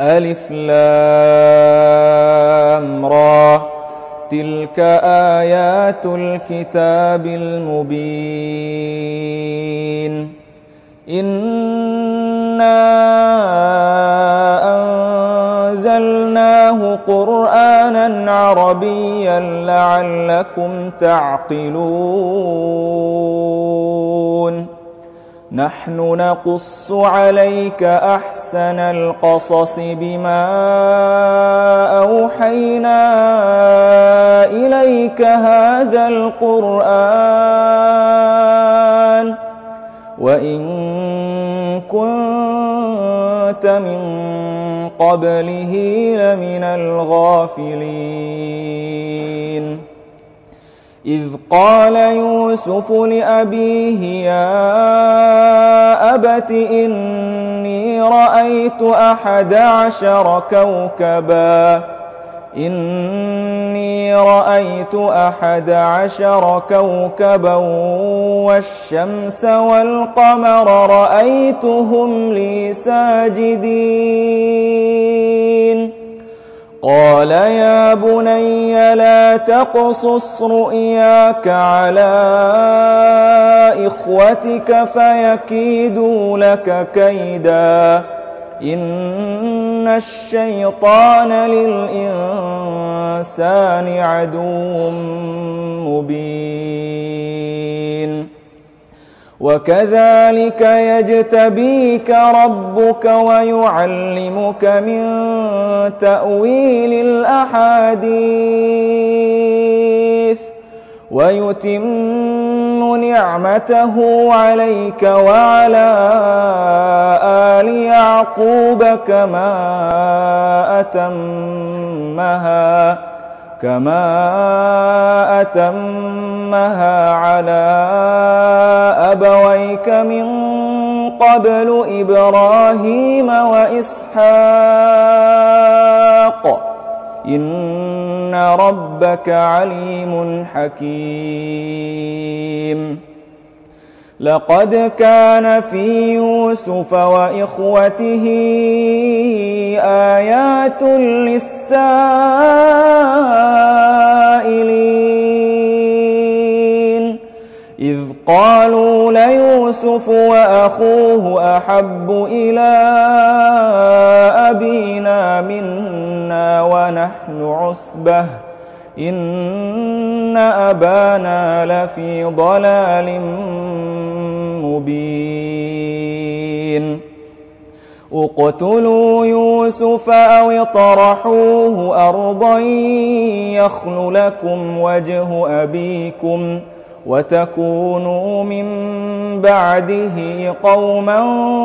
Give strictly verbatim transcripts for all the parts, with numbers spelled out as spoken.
ألف لام را تلك آيات الكتاب المبين إنا أنزلناه قرآنا عربيا لعلكم تعقلون نحن نقص عليك أحسن القصص بما أوحينا إليك هذا القرآن وإن كنت من قبله لمن الغافلين إذ قال يوسف لأبيه يا أبت إني رأيت أحد عشر كوكبا إني رأيت أحد عشر كوكبا والشمس والقمر رأيتهم لي ساجدين قال يا بني لا تقصص رؤياك على إخوتك فيكيدوا لك كيدا إن الشيطان للإنسان عدو مبين وكذلك يجتبيك ربك ويعلمك من تأويل الأحاديث ويتم نعمته عليك وعلى آل يعقوب كما أتمها كما أتمها على أبويك من قبل إبراهيم وإسحاق إن ربك عليم حكيم لقد كان في يوسف وإخوته آيات للسائلين إذ قالوا ليوسف وأخوه أحب إلى أبينا منا ونحن عصبة إن أبانا لفي ضلال مبين اقتلوا يوسف أو اطرحوه أرضا يخل لكم وجه أبيكم وتكونوا من بعده قوما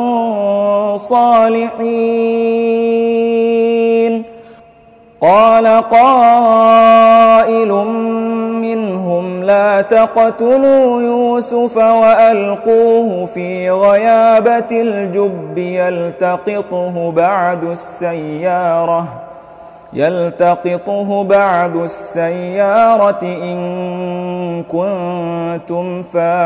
صالحين قال قائل منهم لا تقتلوا يوسف وألقوه في غيابة الجب يلتقطه بعد السيارة يلتقطه بعد السيارة إن كنتم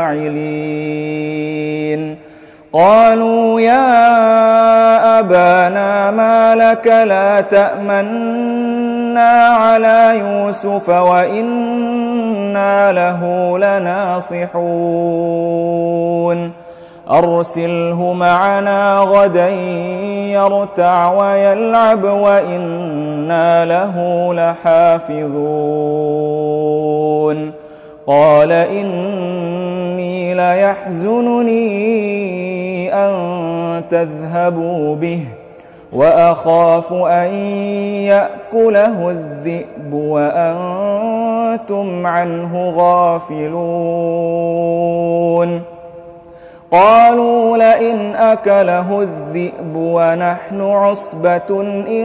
فاعلين قالوا يا أبانا ما لك لا تأمنا على يوسف وإنا له لناصحون أرسله معنا غدا يرتع ويلعب وإنا له لحافظون قال إني ليحزنني أن تذهبوا به وأخاف أن يأكله الذئب وأنتم عنه غافلون قالوا لئن أكله الذئب ونحن عصبة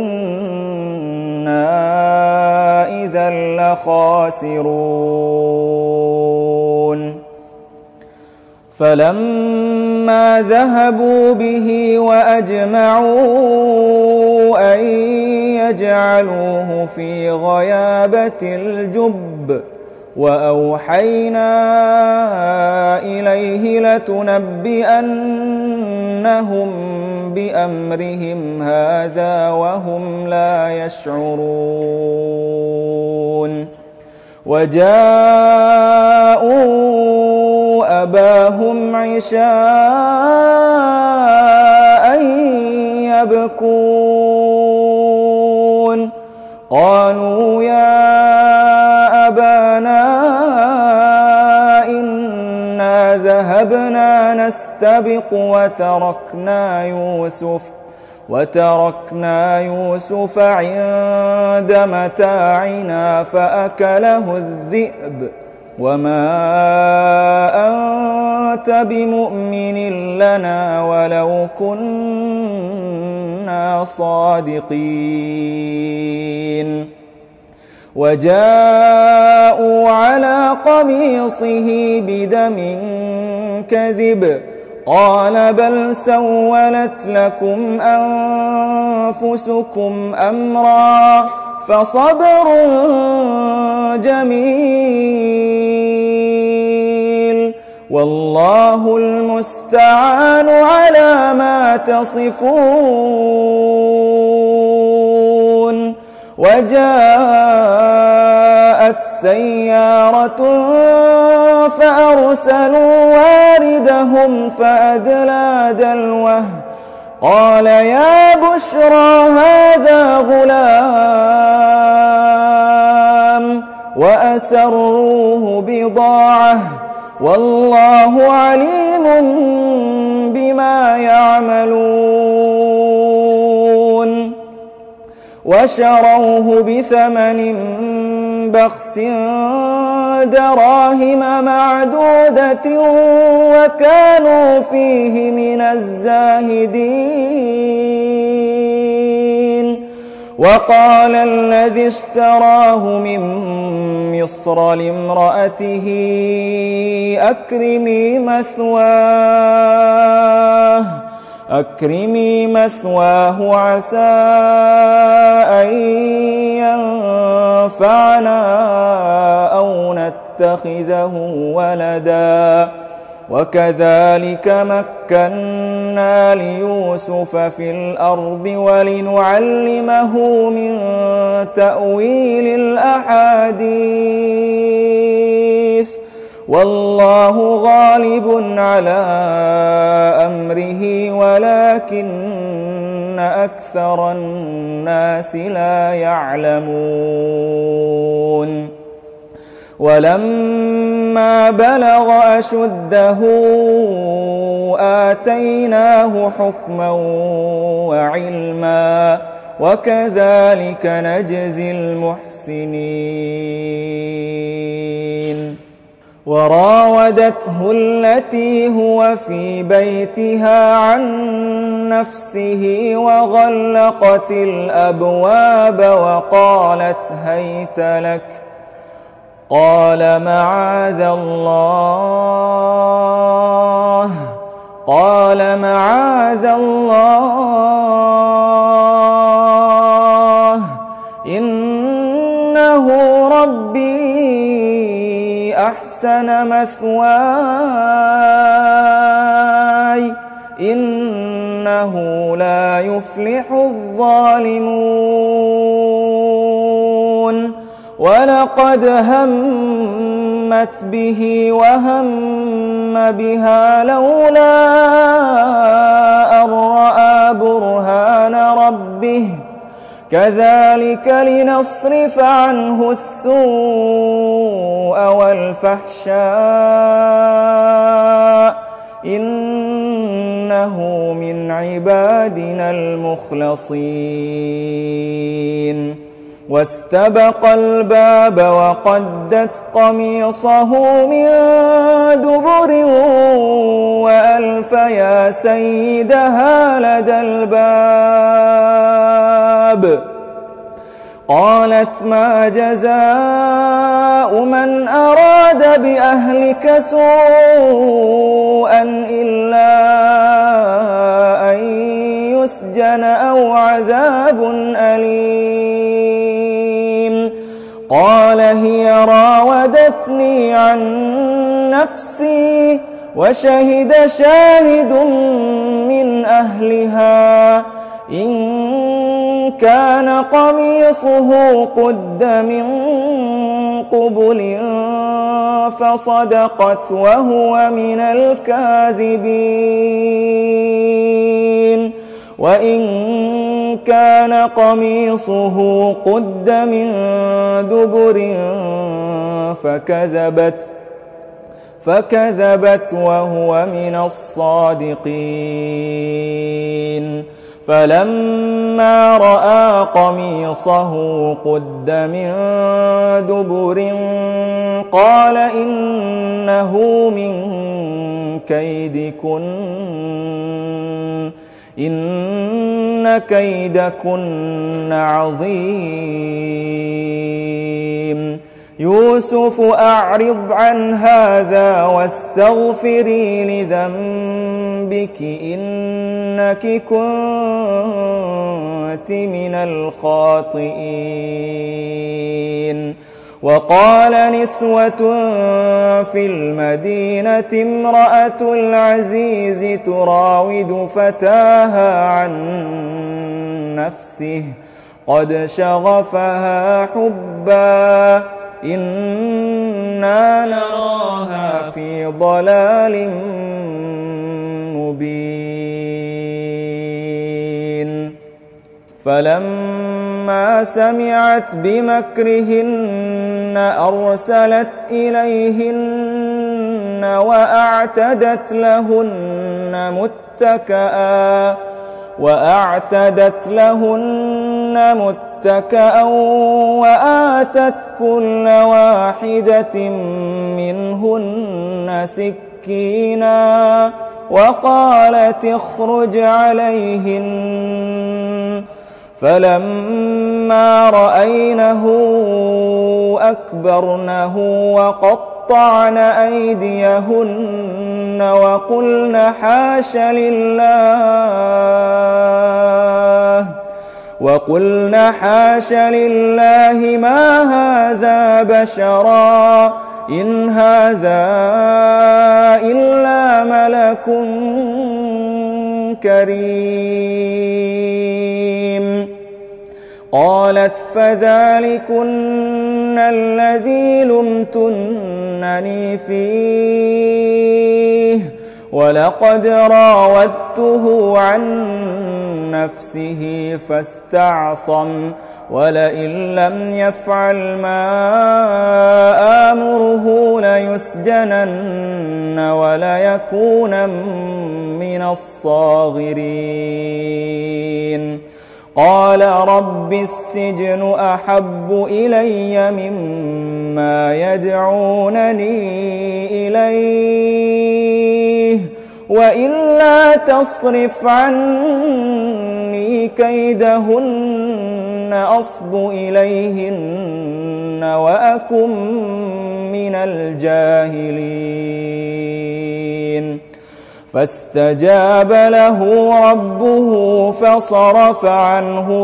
إنا إذا لخاسرون فلما ذهبوا به وأجمعوا أن يجعلوه في غيابة الجب وأوحينا إليه لتنبئنهم بأمرهم هذا وهم لا يشعرون وجاءوا أباهم عشاء يبكون قالوا يا أبانا إنا ذهبنا نستبق وتركنا يوسف وتركنا يوسف عند متاعنا فأكله الذئب وما أنت بمؤمن لنا ولو كنا صادقين وجاءوا على قميصه بدم كذب قال بل سولت لكم أنفسكم أمرا فصبر جميل والله المستعان على ما تصفون وجاءت سيارة فأرسلوا واردهم فأدلى دلوه قال يا بشرى هذا غلام وأسروه بضاعة والله عليم بما يعملون وشروه بثمن بخس دراهم معدودة وكانوا فيه من الزاهدين وقال الذي اشتراه من مصر لامرأته أكرمي مثواه أكرمي مثواه عسى أن ينفعنا أو نتخذه ولدا وكذلك مكنا ليوسف في الأرض ولنعلمه من تأويل الأحاديث والله غالب على أمره ولكن أكثر الناس لا يعلمون ولما بلغ أشده آتيناه حكما وعلما وكذلك نجزي المحسنين وراودته التي هو في بيتها عن نفسه وغلقت الأبواب وقالت هيت لك قال معاذ الله قال معاذ الله إنه ربي أحسن مثواي إنه لا يفلح الظالمون ولقد همت به وهم بها لولا أن رأى برهان ربه كذلك لنصرف عنه السوء والفحشاء إنه من عبادنا المخلصين واستبق الباب وقدت قميصه من دبر وألف يا سيدها لدى الباب قالت ما جزاء من أراد بأهلك سوءا إلا أن يسجن أو عذاب أليم قال هي راودتني عن نفسي وشهد شاهد من أهلها إن كان قميصه قد من قبل فصدقت وهو من الكاذبين وإن كان قميصه قد من دبر فكذبت فكذبت وهو من الصادقين فلما رأى قميصه قد من دبر قال إنه من كيدكن إن كيدكن عظيم يوسف أعرض عن هذا واستغفري لذنبك إنك كنت من الخاطئين وقال نسوة في المدينة امرأة العزيز تراود فتاها عن نفسه قد شغفها حبا إنا نراها في ضلال مبين فلما سمعت بمكرهن أرسلت إليهن وأعتدت لهن متكئا وأعتدت لهن متكئا وآتت كل واحدة منهن سكينا وقالت اخرج عليهن فلما رأينه أكبرنه وقطعن أيديهن وقلن حاش لله وقلن حاش لله ما هذا بشرا إن هذا إلا ملك كريم قالت فذلكن الذي لمتنني فيه ولقد راودته عن نفسه فاستعصم ولئن لم يفعل ما آمره ليسجنن وليكون من الصاغرين قال رب السجن أحب إلي مما يدعونني إليه وإلا تصرف عني كيدهن أصب إليهن وأكن من الجاهلين فاستجاب له ربه فصرف عنه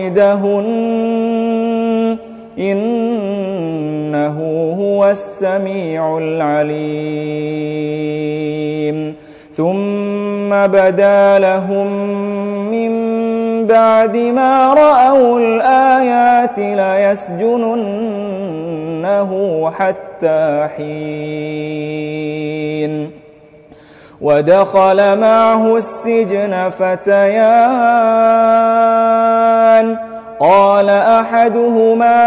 كيدهن إنه هو السميع العليم ثم بدا لهم من بعد ما رأوا الآيات ليسجننه حتى حين ودخل معه السجن فتيان قال أحدهما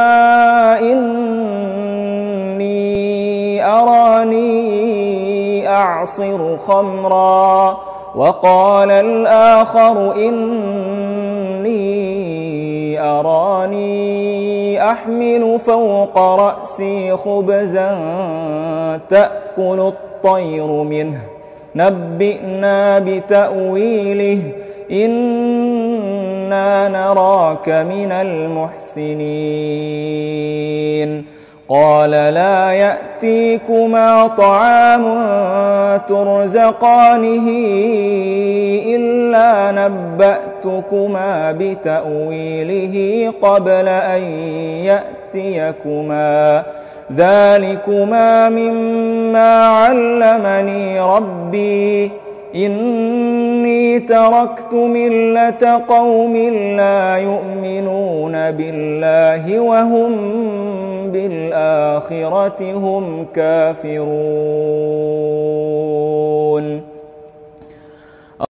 إني أراني أعصر خمرا وقال الآخر إني أراني أحمل فوق رأسي خبزا تأكل الطير منه نبئنا بتأويله إنا نراك من المحسنين قال لا يأتيكما طعام ترزقانه إلا نبأتكما بتأويله قبل أن يأتيكما ذلكما مما علمني ربي إني تركت ملة قوم لا يؤمنون بالله وهم بالآخرة هم كافرون